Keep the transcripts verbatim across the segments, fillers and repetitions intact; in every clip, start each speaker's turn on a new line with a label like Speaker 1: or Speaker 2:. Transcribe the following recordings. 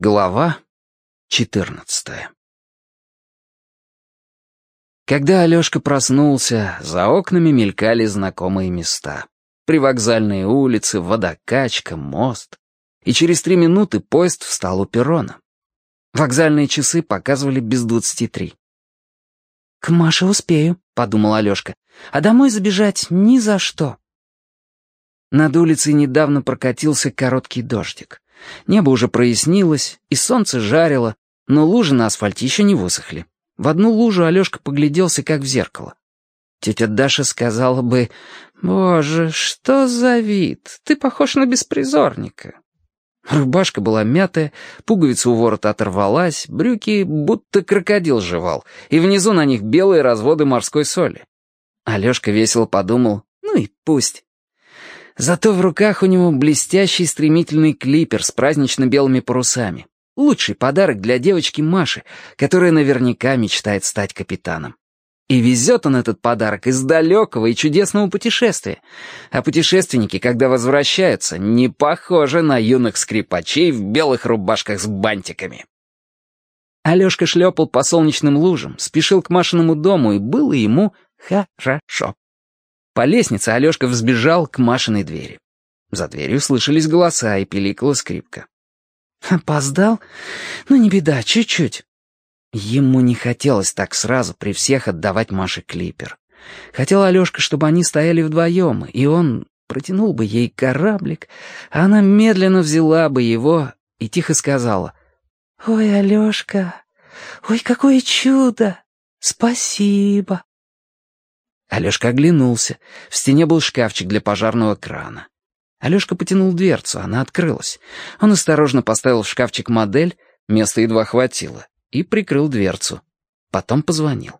Speaker 1: Глава четырнадцатая. Когда Алёшка проснулся, за окнами мелькали знакомые места. Привокзальные улицы, водокачка, мост. И через три минуты поезд встал у перрона. Вокзальные часы показывали без двадцати три. «К Маше успею», — подумал Алёшка, «а домой забежать ни за что». Над улицей недавно прокатился короткий дождик. Небо уже прояснилось, и солнце жарило, но лужи на асфальте еще не высохли. В одну лужу Алёшка погляделся, как в зеркало. Тетя Даша сказала бы: «Боже, что за вид! Ты похож на беспризорника». Рубашка была мятая, пуговица у ворота оторвалась, брюки будто крокодил жевал, и внизу на них белые разводы морской соли. Алёшка весело подумал: ну и пусть. Зато в руках у него блестящий стремительный клипер с празднично-белыми парусами. Лучший подарок для девочки Маши, которая наверняка мечтает стать капитаном. И везет он этот подарок из далекого и чудесного путешествия. А путешественники, когда возвращаются, не похожи на юных скрипачей в белых рубашках с бантиками. Алёшка шлепал по солнечным лужам, спешил к Машиному дому, и было ему хорошо. По лестнице Алёшка взбежал к Машиной двери. За дверью слышались голоса и пиликала скрипка. «Опоздал? Ну не беда, чуть-чуть». Ему не хотелось так сразу при всех отдавать Маше клипер. Хотел Алёшка, чтобы они стояли вдвоем, и он протянул бы ей кораблик, а она медленно взяла бы его и тихо сказала: «Ой, Алёшка, ой, какое чудо! Спасибо!» Алёшка оглянулся. В стене был шкафчик для пожарного крана. Алёшка потянул дверцу, она открылась. Он осторожно поставил в шкафчик модель, места едва хватило, и прикрыл дверцу. Потом позвонил.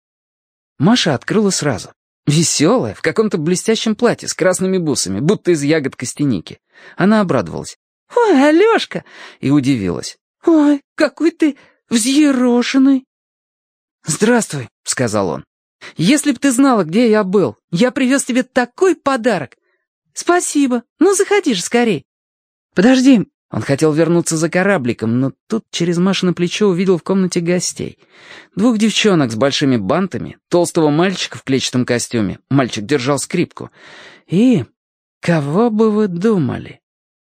Speaker 1: Маша открыла сразу. Веселая, в каком-то блестящем платье с красными бусами, будто из ягод костяники. Она обрадовалась. «Ой, Алёшка!» и удивилась. «Ой, какой ты взъерошенный!» «Здравствуй», — сказал он. «Если б ты знала, где я был, я привез тебе такой подарок». «Спасибо. Ну, заходи же скорей». «Подожди». Он хотел вернуться за корабликом, но тут через Машино плечо увидел в комнате гостей. Двух девчонок с большими бантами, толстого мальчика в клетчатом костюме, мальчик держал скрипку, и, кого бы вы думали,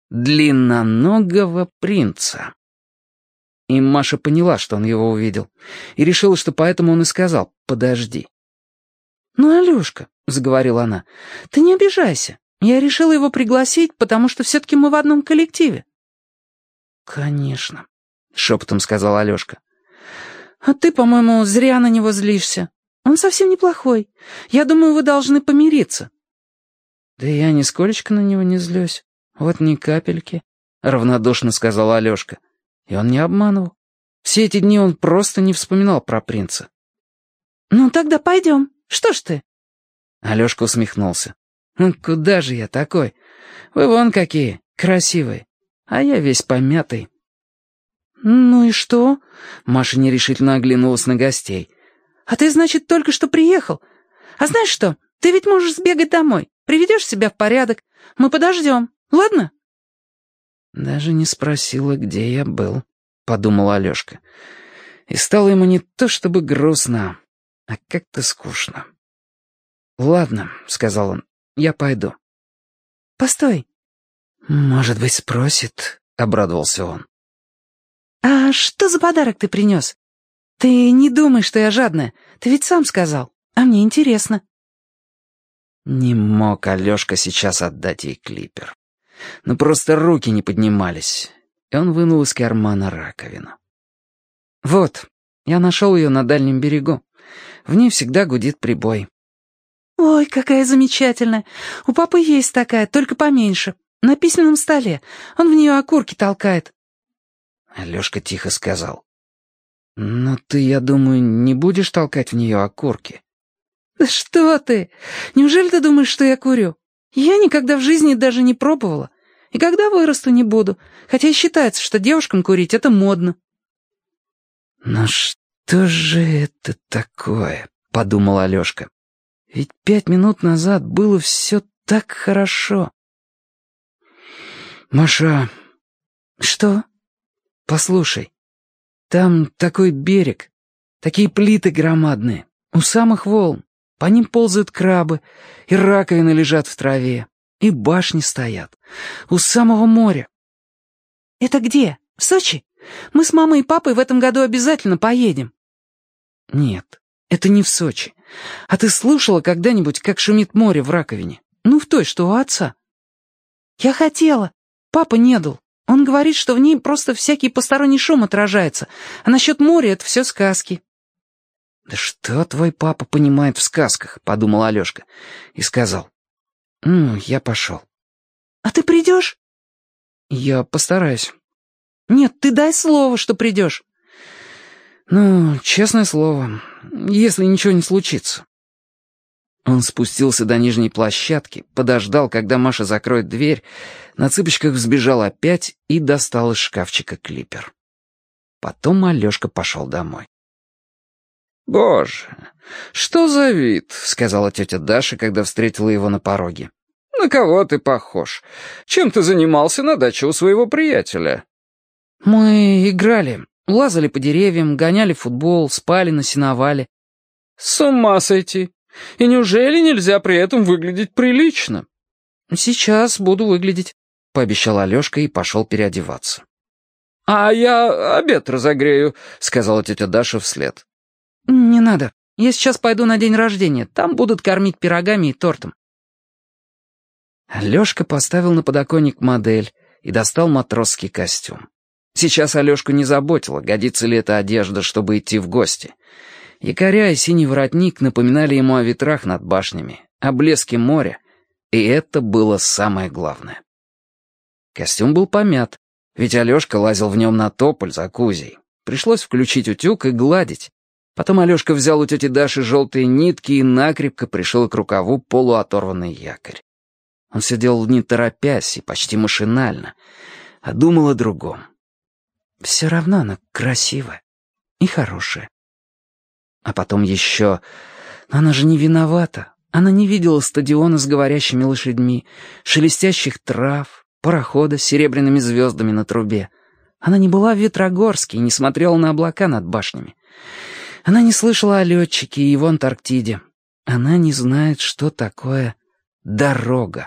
Speaker 1: длинноногого принца. И Маша поняла, что он его увидел, и решила, что поэтому он и сказал «подожди». «Ну, Алёшка», — заговорила она, — «ты не обижайся. Я решила его пригласить, потому что все-таки мы в одном коллективе». «Конечно», — шепотом сказал Алёшка. «А ты, по-моему, зря на него злишься. Он совсем неплохой. Я думаю, вы должны помириться». «Да я нисколечко на него не злюсь. Вот ни капельки», — равнодушно сказал Алёшка. И он не обманывал. Все эти дни он просто не вспоминал про принца. «Ну, тогда пойдем. Что ж ты?» Алёшка усмехнулся. «Ну, куда же я такой? Вы вон какие, красивые, а я весь помятый». «Ну и что?» Маша нерешительно оглянулась на гостей. «А ты, значит, только что приехал? А знаешь что, ты ведь можешь сбегать домой, приведешь себя в порядок. Мы подождем, ладно?» «Даже не спросила, где я был», — подумал Алёшка. И стало ему не то чтобы грустно, а как-то скучно. «Ладно», — сказал он, — «я пойду». «Постой». «Может быть, спросит», — обрадовался он. «А что за подарок ты принес? Ты не думай, что я жадная. Ты ведь сам сказал. А мне интересно». Не мог Алёшка сейчас отдать ей клипер. Но просто руки не поднимались, и он вынул из кармана раковину. «Вот, я нашел ее на дальнем берегу. В ней всегда гудит прибой». «Ой, какая замечательная! У папы есть такая, только поменьше, на письменном столе. Он в нее окурки толкает». Алёшка тихо сказал: «Но ты, я думаю, не будешь толкать в нее окурки?» «Да что ты! Неужели ты думаешь, что я курю? Я никогда в жизни даже не пробовала. И когда вырасту, не буду, хотя и считается, что девушкам курить — это модно». «Но что же это такое?» — подумал Алёшка. «Ведь пять минут назад было все так хорошо». «Маша...» «Что?» послушай, там такой берег, такие плиты громадные, у самых волн. По ним ползают крабы, и раковины лежат в траве, и башни стоят. У самого моря».
Speaker 2: «Это где? В Сочи? Мы с мамой и папой в этом году обязательно поедем».
Speaker 1: «Нет, это не в Сочи. А ты слышала когда-нибудь, как шумит море в раковине? Ну, в той, что у отца?»
Speaker 2: «Я хотела. Папа не дал. Он говорит, что в ней просто всякий посторонний шум отражается, а насчет моря это все сказки».
Speaker 1: «Да что твой папа понимает в сказках?» — подумал Алешка и сказал. «Ну, я пошел».
Speaker 2: «А ты придешь?»
Speaker 1: «Я постараюсь».
Speaker 2: «Нет, ты дай слово, что придешь».
Speaker 1: «Ну, честное слово, если ничего не случится». Он спустился до нижней площадки, подождал, когда Маша закроет дверь, на цыпочках взбежал опять и достал из шкафчика клипер. Потом Алешка пошел домой. «Боже, что за вид?» — сказала тетя Даша, когда встретила его на пороге. «На кого ты похож? Чем ты занимался на даче у своего приятеля?» «Мы играли, лазали по деревьям, гоняли в футбол, спали на сеновале». «С ума сойти! И неужели нельзя при этом выглядеть прилично?» «Сейчас буду выглядеть», — пообещал Алешка и пошел переодеваться. «А я обед разогрею», — сказала тетя Даша вслед. «Не надо. Я сейчас пойду на день рождения. Там будут кормить пирогами и тортом». Алешка поставил на подоконник модель и достал матросский костюм. Сейчас Алешку не заботило, годится ли эта одежда, чтобы идти в гости. Якоря и синий воротник напоминали ему о ветрах над башнями, о блеске моря, и это было самое главное. Костюм был помят, ведь Алешка лазил в нем на тополь за Кузей. Пришлось включить утюг и гладить. Потом Алешка взял у тети Даши желтые нитки и накрепко пришил к рукаву полуоторванный якорь. Он все делал не торопясь и почти машинально, а думал о другом. Все равно она красивая и хорошая. А потом еще... Но она же не виновата. Она не видела стадиона с говорящими лошадьми, шелестящих трав, парохода с серебряными звездами на трубе. Она не была в Ветрогорске и не смотрела на облака над башнями. Она не слышала о летчике и его Антарктиде. Она не знает, что такое дорога.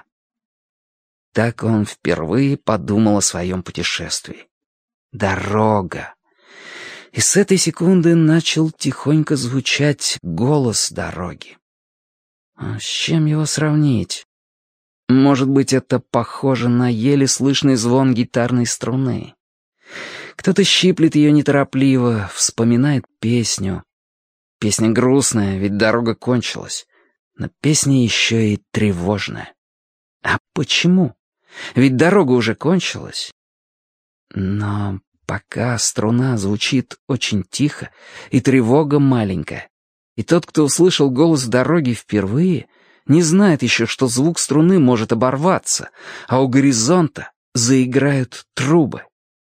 Speaker 1: Так он впервые подумал о своем путешествии. Дорога. И с этой секунды начал тихонько звучать голос дороги. А с чем его сравнить? Может быть, это похоже на еле слышный звон гитарной струны. Кто-то щиплет ее неторопливо, вспоминает песню. Песня грустная, ведь дорога кончилась. Но песня еще и тревожная. А почему? Ведь дорога уже кончилась. Но пока струна звучит очень тихо, и тревога маленькая, и тот, кто услышал голос дороги впервые, не знает еще, что звук струны может оборваться, а у горизонта заиграют трубы.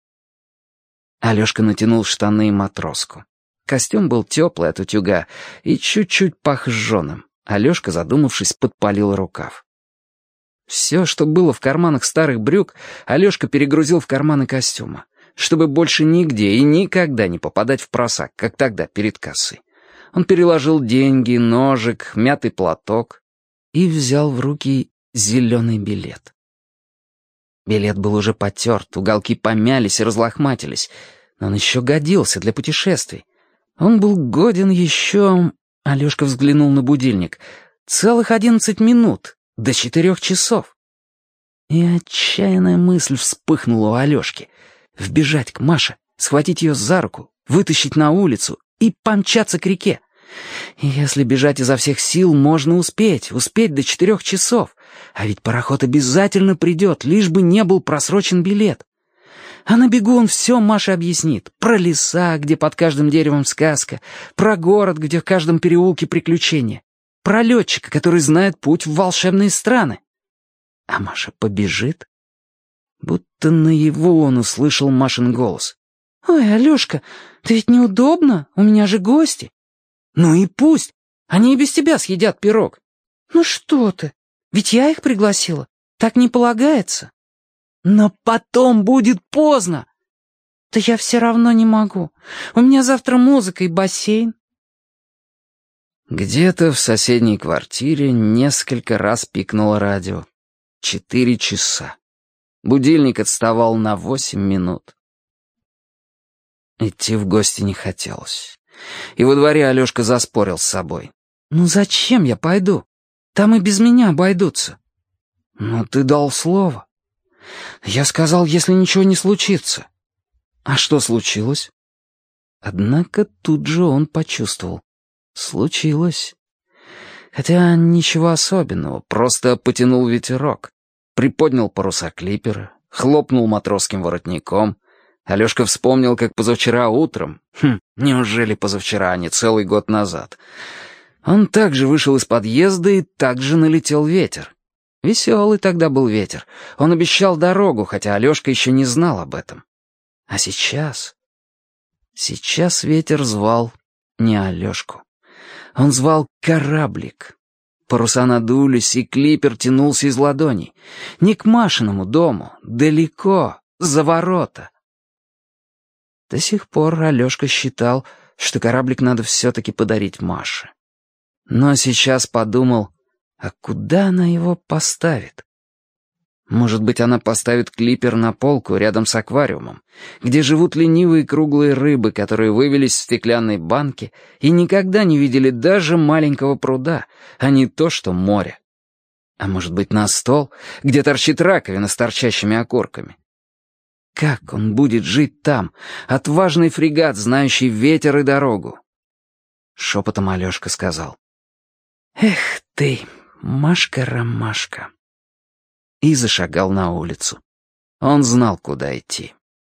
Speaker 1: Алешка натянул штаны и матроску. Костюм был теплый от утюга и чуть-чуть пах жженым. Алешка, задумавшись, подпалил рукав. Все, что было в карманах старых брюк, Алешка перегрузил в карманы костюма, чтобы больше нигде и никогда не попадать в просак, как тогда перед кассой. Он переложил деньги, ножик, мятый платок и взял в руки зеленый билет. Билет был уже потерт, уголки помялись и разлохматились, но он еще годился для путешествий. Он был годен еще... Алешка взглянул на будильник. Целых одиннадцать минут, до четырех часов. И отчаянная мысль вспыхнула у Алешки. Вбежать к Маше, схватить ее за руку, вытащить на улицу и помчаться к реке. И если бежать изо всех сил, можно успеть, успеть до четырех часов. А ведь пароход обязательно придет, лишь бы не был просрочен билет. А на бегу он все Маше объяснит. Про леса, где под каждым деревом сказка, про город, где в каждом переулке приключения, про летчика, который знает путь в волшебные страны. А Маша побежит? Будто наяву он услышал Машин голос. «Ой, Алешка, ты ведь неудобно, у меня же гости». «Ну и пусть, они и без тебя съедят пирог». «Ну что ты, ведь я их пригласила, так не полагается». «Но потом будет поздно».
Speaker 2: Да я все равно не могу. У меня завтра музыка и бассейн.
Speaker 1: Где-то в соседней квартире несколько раз пикнуло радио. Четыре часа. Будильник отставал на восемь минут. Идти в гости не хотелось. И во дворе Алёшка заспорил с собой.
Speaker 2: «Ну зачем я пойду? Там и без меня обойдутся».
Speaker 1: «Ну ты дал слово».
Speaker 2: «Я сказал, если ничего не случится».
Speaker 1: «А что случилось?» Однако тут же он почувствовал. Случилось. Хотя ничего особенного, просто потянул ветерок. Приподнял паруса клипера, хлопнул матросским воротником. Алёшка вспомнил, как позавчера утром, хм, неужели позавчера, а не целый год назад, он также вышел из подъезда и также налетел ветер. Веселый тогда был ветер. Он обещал дорогу, хотя Алёшка еще не знал об этом. А сейчас... Сейчас ветер звал не Алёшку. Он звал кораблик. Паруса надулись, и клипер тянулся из ладоней. Не к Машиному дому, далеко, за ворота. До сих пор Алёшка считал, что кораблик надо все-таки подарить Маше. Но сейчас подумал, а куда она его поставит? Может быть, она поставит клипер на полку рядом с аквариумом, где живут ленивые круглые рыбы, которые вывелись в стеклянной банке и никогда не видели даже маленького пруда, а не то что море. А может быть, на стол, где торчит раковина с торчащими окурками. Как он будет жить там, отважный фрегат, знающий ветер и дорогу? Шепотом Алёшка сказал: «Эх ты, Машка-ромашка». И зашагал на улицу. Он знал, куда идти.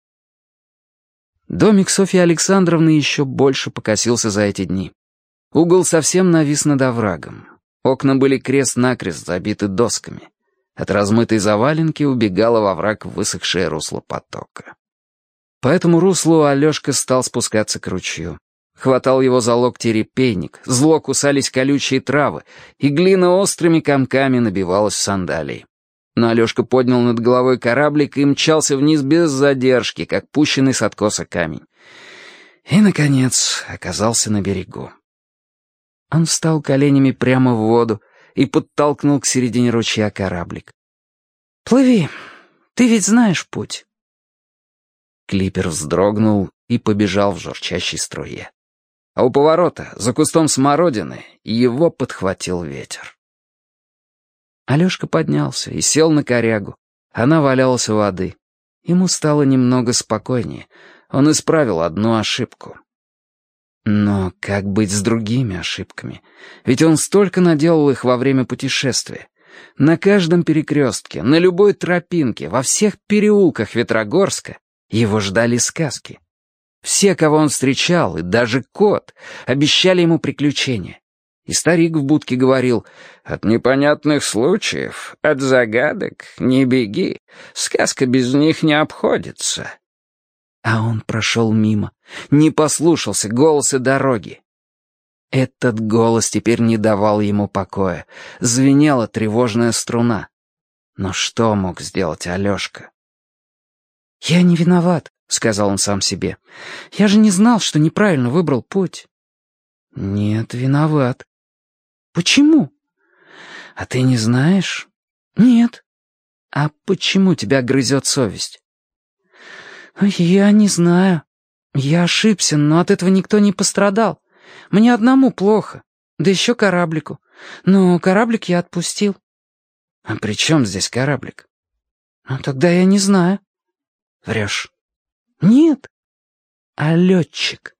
Speaker 1: Домик Софьи Александровны еще больше покосился за эти дни. Угол совсем навис над оврагом. Окна были крест-накрест забиты досками. От размытой заваленки убегало во враг высохшее русло потока. По этому руслу Алёшка стал спускаться к ручью. Хватал его за локти репейник, зло кусались колючие травы, и глина острыми комками набивалась в сандалии. Но Алёшка поднял над головой кораблик и мчался вниз без задержки, как пущенный с откоса камень. И, наконец, оказался на берегу. Он встал коленями прямо в воду и подтолкнул к середине ручья кораблик. «Плыви, ты ведь знаешь путь». Клипер вздрогнул и побежал в журчащей струе. А у поворота, за кустом смородины, его подхватил ветер. Алёшка поднялся и сел на корягу. Она валялась у воды. Ему стало немного спокойнее. Он исправил одну ошибку. Но как быть с другими ошибками? Ведь он столько наделал их во время путешествия. На каждом перекрестке, на любой тропинке, во всех переулках Ветрогорска его ждали сказки. Все, кого он встречал, и даже кот, обещали ему приключения. И старик в будке говорил: «От непонятных случаев, от загадок не беги, сказка без них не обходится». А он прошел мимо, не послушался голоса дороги. Этот голос теперь не давал ему покоя, звенела тревожная струна. Но что мог сделать Алёшка? «Я не виноват», — сказал он сам себе. «Я же не знал, что неправильно выбрал путь». «Нет, виноват». «Почему?» «А ты не знаешь?» «Нет». «А почему тебя грызет совесть?» «Я не знаю. Я ошибся, но от этого никто не пострадал. Мне одному плохо, да еще кораблику. Но кораблик я отпустил». «А при чем здесь кораблик?» «Ну, тогда я не знаю». «Врешь». «Нет». «А летчик?»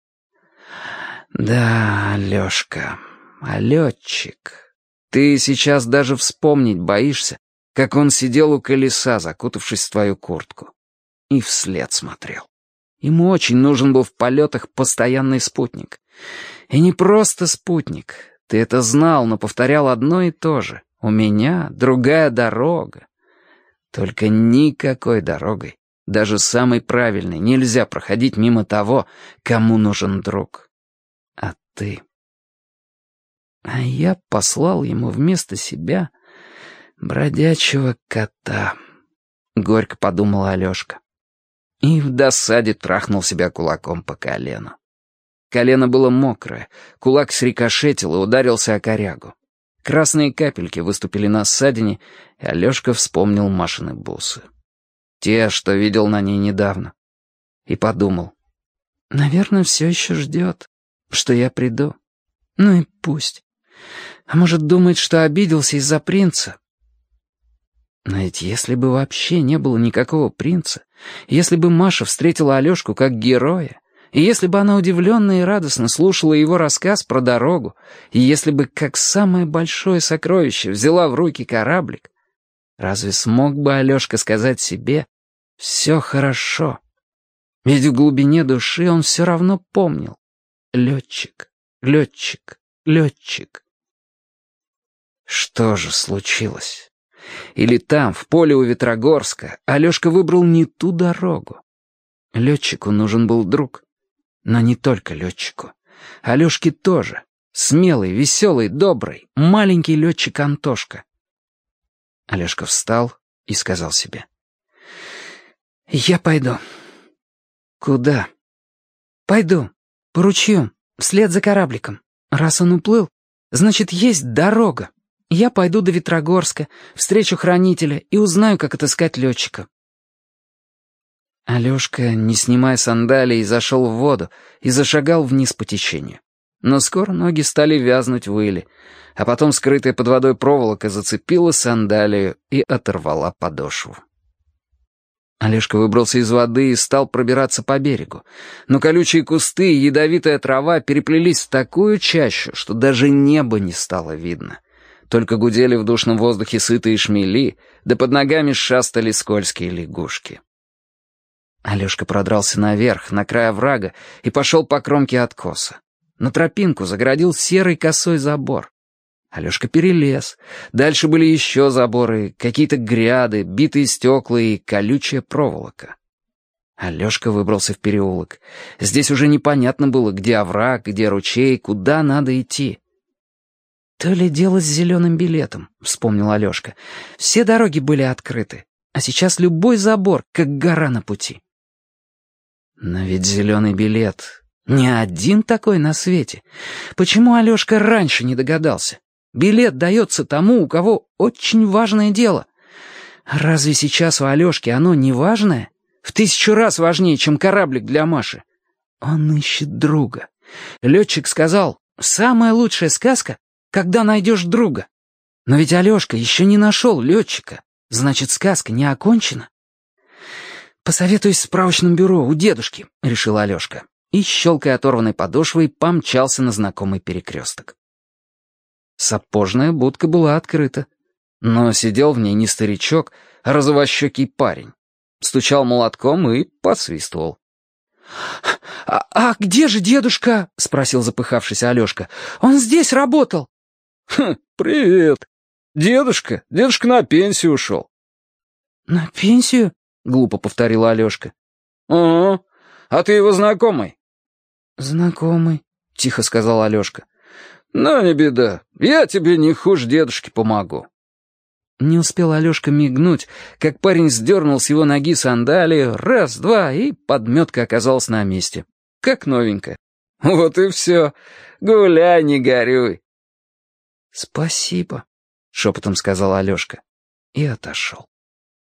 Speaker 1: «Да, Алёшка, а летчик. Ты сейчас даже вспомнить боишься, как он сидел у колеса, закутавшись в твою куртку, и вслед смотрел. Ему очень нужен был в полетах постоянный спутник. И не просто спутник. Ты это знал, но повторял одно и то же. У меня другая дорога. Только никакой дорогой, даже самой правильной, нельзя проходить мимо того, кому нужен друг. А ты... А я послал ему вместо себя бродячего кота. Горько подумала Алёшка. и в досаде трахнул себя кулаком по колену. Колено было мокрое, кулак срикошетил и ударился о корягу. Красные капельки выступили на ссадине, и Алёшка вспомнил Машины бусы. Те, что видел на ней недавно. И подумал, наверное, все еще ждет, что я приду. Ну и пусть. А может, думает, что обиделся из-за принца. Но ведь если бы вообще не было никакого принца, если бы Маша встретила Алёшку как героя, и если бы она удивленно и радостно слушала его рассказ про дорогу, и если бы, как самое большое сокровище, взяла в руки кораблик, разве смог бы Алёшка сказать себе «все хорошо»? Ведь в глубине души он все равно помнил. Летчик, летчик, летчик. Что же случилось? Или там, в поле у Ветрогорска, Алёшка выбрал не ту дорогу? Летчику нужен был друг. Но не только летчику. Алёшке тоже. Смелый, веселый, добрый, маленький летчик Антошка. Алёшка встал и сказал себе. «Я пойду». «Куда?» «Пойду. По ручью, вслед за корабликом. Раз он уплыл, значит, есть дорога. Я пойду до Ветрогорска, встречу хранителя и узнаю, как отыскать летчика». Алёшка, не снимая сандалий, зашел в воду и зашагал вниз по течению. Но скоро ноги стали вязнуть в иле, а потом скрытая под водой проволока зацепила сандалию и оторвала подошву. Алёшка выбрался из воды и стал пробираться по берегу, но колючие кусты и ядовитая трава переплелись в такую чащу, что даже небо не стало видно. Только гудели в душном воздухе сытые шмели, да под ногами шастали скользкие лягушки. Алёшка продрался наверх, на край оврага, и пошел по кромке откоса. На тропинку загородил серый косой забор. Алёшка перелез. Дальше были еще заборы, какие-то гряды, битые стекла и колючая проволока. Алёшка выбрался в переулок. Здесь уже непонятно было, где овраг, где ручей, куда надо идти. «То ли дело с зеленым билетом», — вспомнил Алёшка. «Все дороги были открыты, а сейчас любой забор, как гора на пути». Но ведь зеленый билет не один такой на свете. Почему Алёшка раньше не догадался? Билет дается тому, у кого очень важное дело. Разве сейчас у Алёшки оно не важное? В тысячу раз важнее, чем кораблик для Маши. Он ищет друга. Летчик сказал, самая лучшая сказка, когда найдешь друга. Но ведь Алёшка еще не нашел летчика. Значит, сказка не окончена. «Посоветуюсь в справочном бюро у дедушки», — решил Алёшка. И, щелкая оторванной подошвой, помчался на знакомый перекресток. Сапожная будка была открыта. Но сидел в ней не старичок, а розовощекий парень. Стучал молотком и посвистывал. «А, а где же дедушка?» — спросил запыхавшийся Алёшка. «Он здесь работал».
Speaker 3: «Хм, привет. Дедушка, дедушка на пенсию ушел».
Speaker 2: «На пенсию?» — глупо повторила Алёшка.
Speaker 3: «Ага. А ты его знакомый?»
Speaker 2: «Знакомый», — тихо сказал Алёшка.
Speaker 3: «Ну, не беда. Я тебе не хуже дедушки помогу».
Speaker 2: Не успел Алёшка мигнуть, как парень сдернул с его ноги сандалии, раз, два, и подметка оказалась на месте. Как новенькая.
Speaker 3: «Вот и все. Гуляй, не горюй».
Speaker 2: «Спасибо», — шепотом сказал Алёшка и отошел.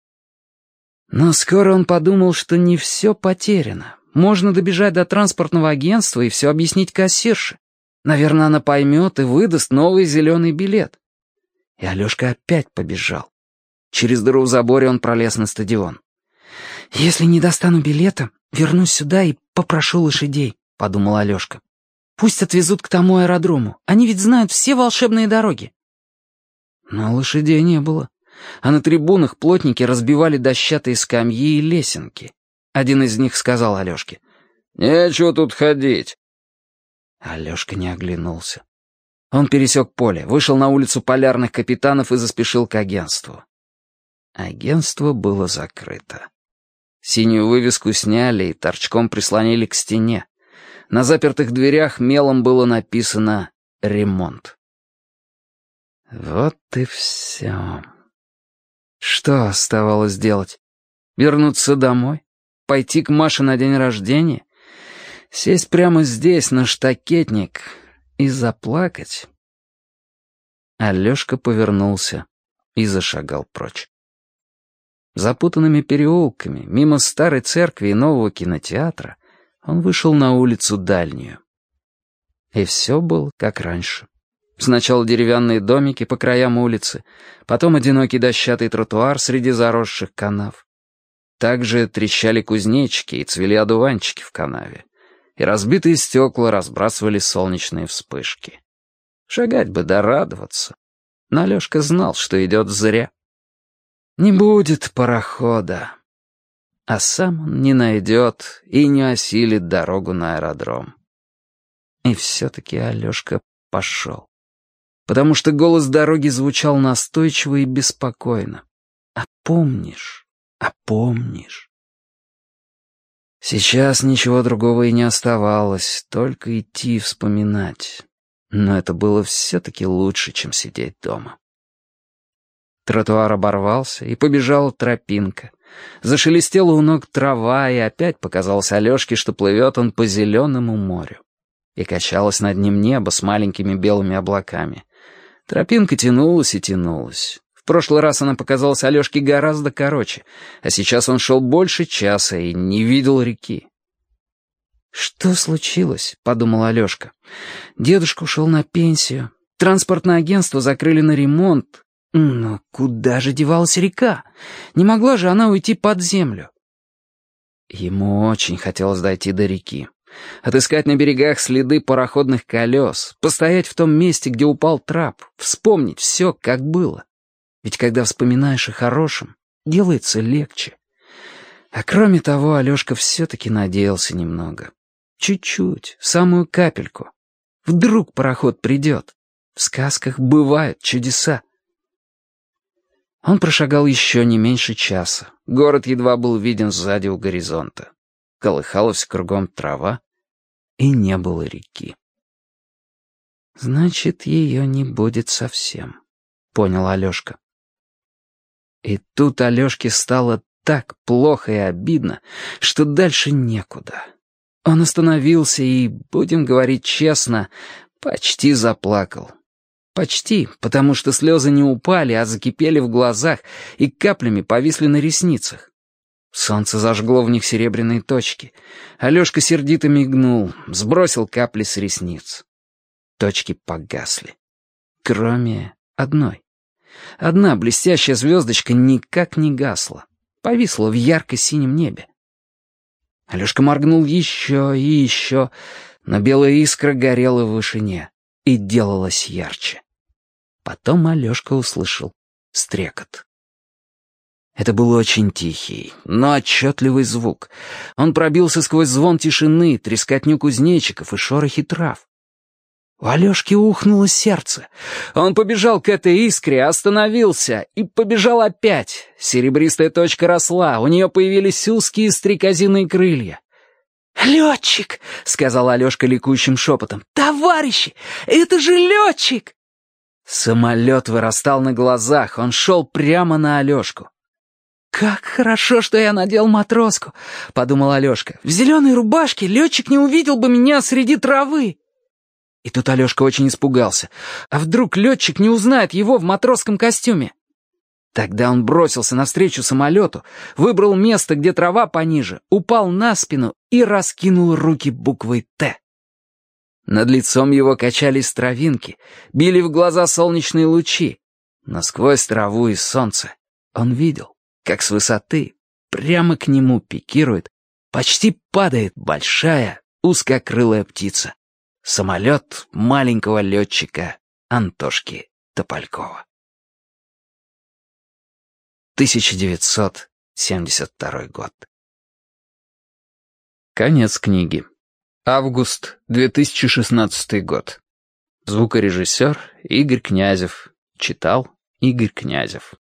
Speaker 2: Но скоро он подумал, что не все потеряно. Можно добежать до транспортного агентства и все объяснить кассирше. Наверное, она поймет и выдаст новый зеленый билет. И Алёшка опять побежал. Через дыру в заборе он пролез на стадион. «Если не достану билета, вернусь сюда и попрошу лошадей», — подумал Алёшка. «Пусть отвезут к тому аэродрому. Они ведь знают все волшебные дороги». Но лошадей не было. А на трибунах плотники разбивали дощатые скамьи и лесенки. Один из них сказал Алёшке:
Speaker 3: «Нечего тут ходить».
Speaker 1: Алёшка не оглянулся. Он пересек поле, вышел на улицу Полярных капитанов и заспешил к агентству. Агентство было закрыто. Синюю вывеску сняли и торчком прислонили к стене. На запертых дверях мелом было написано «Ремонт». Вот и все. Что оставалось делать? Вернуться домой? пойти к Маше на день рождения? Сесть прямо здесь, на штакетник, и заплакать? Алёшка повернулся и зашагал прочь. Запутанными переулками, мимо старой церкви и нового кинотеатра, он вышел на улицу дальнюю. И все было как раньше. Сначала деревянные домики по краям улицы, потом одинокий дощатый тротуар среди заросших канав. Также трещали кузнечики и цвели одуванчики в канаве, и разбитые стекла разбрасывали солнечные вспышки. Шагать бы да радоваться. Но Алёшка знал, что идет зря. Не будет парохода. А сам он не найдет и не осилит дорогу на аэродром. И все-таки Алёшка пошел. Потому что голос дороги звучал настойчиво и беспокойно. «А помнишь? А помнишь?» Сейчас ничего другого и не оставалось, только идти и вспоминать. Но это было все-таки лучше, чем сидеть дома. Тротуар оборвался, и побежала тропинка. Зашелестела у ног трава, и опять показалось Алёшке, что плывет он по зеленому морю. И качалось над ним небо с маленькими белыми облаками. Тропинка тянулась и тянулась. В прошлый раз она показалась Алёшке гораздо короче, а сейчас он шел больше часа и не видел реки. «Что случилось?» — подумал Алёшка. «Дедушка ушел на пенсию. Транспортное агентство закрыли на ремонт. Но куда же девалась река? Не могла же она уйти под землю?» Ему очень хотелось дойти до реки. Отыскать на берегах следы пароходных колес, постоять в том месте, где упал трап, вспомнить все, как было. Ведь когда вспоминаешь о хорошем, делается легче. А кроме того, Алёшка все-таки надеялся немного. Чуть-чуть, самую капельку. Вдруг пароход придет. В сказках бывают чудеса. Он прошагал еще не меньше часа. Город едва был виден сзади у горизонта. Колыхалась кругом трава, и не было реки. «Значит, ее не будет совсем», — понял Алёшка. И тут Алёшке стало так плохо и обидно, что дальше некуда. Он остановился и, будем говорить честно, почти заплакал. Почти, потому что слезы не упали, а закипели в глазах и каплями повисли на ресницах. Солнце зажгло в них серебряные точки. Алёшка сердито мигнул, сбросил капли с ресниц. Точки погасли. Кроме одной. Одна блестящая звездочка никак не гасла. Повисла в ярко-синем небе. Алёшка моргнул еще и еще, но белая искра горела в вышине и делалась ярче. Потом Алёшка услышал стрекот. Это был очень тихий, но отчетливый звук. Он пробился сквозь звон тишины, трескотню кузнечиков и шорохи трав. У Алёшки ухнуло сердце. Он побежал к этой искре, остановился и побежал опять. Серебристая точка росла, у нее появились узкие стрекозиные крылья. «Лётчик!» — сказал Алёшка ликующим шепотом. «Товарищи, это же лётчик!» Самолет вырастал на глазах, он шел прямо на Алёшку. «Как хорошо, что я надел матроску», — подумал Алёшка. «В зеленой рубашке летчик не увидел бы меня среди травы». И тут Алёшка очень испугался. А вдруг летчик не узнает его в матросском костюме? Тогда он бросился навстречу самолету, выбрал место, где трава пониже, упал на спину и раскинул руки буквой «Т». Над лицом его качались травинки, били в глаза солнечные лучи, но сквозь траву и солнце он видел, как с высоты прямо к нему пикирует, почти падает большая узкокрылая птица. Самолет маленького летчика Антошки Тополькова. тысяча девятьсот семьдесят второй год. Конец книги. Август две тысячи шестнадцатый год. Звукорежиссер Игорь Князев. Читал Игорь Князев.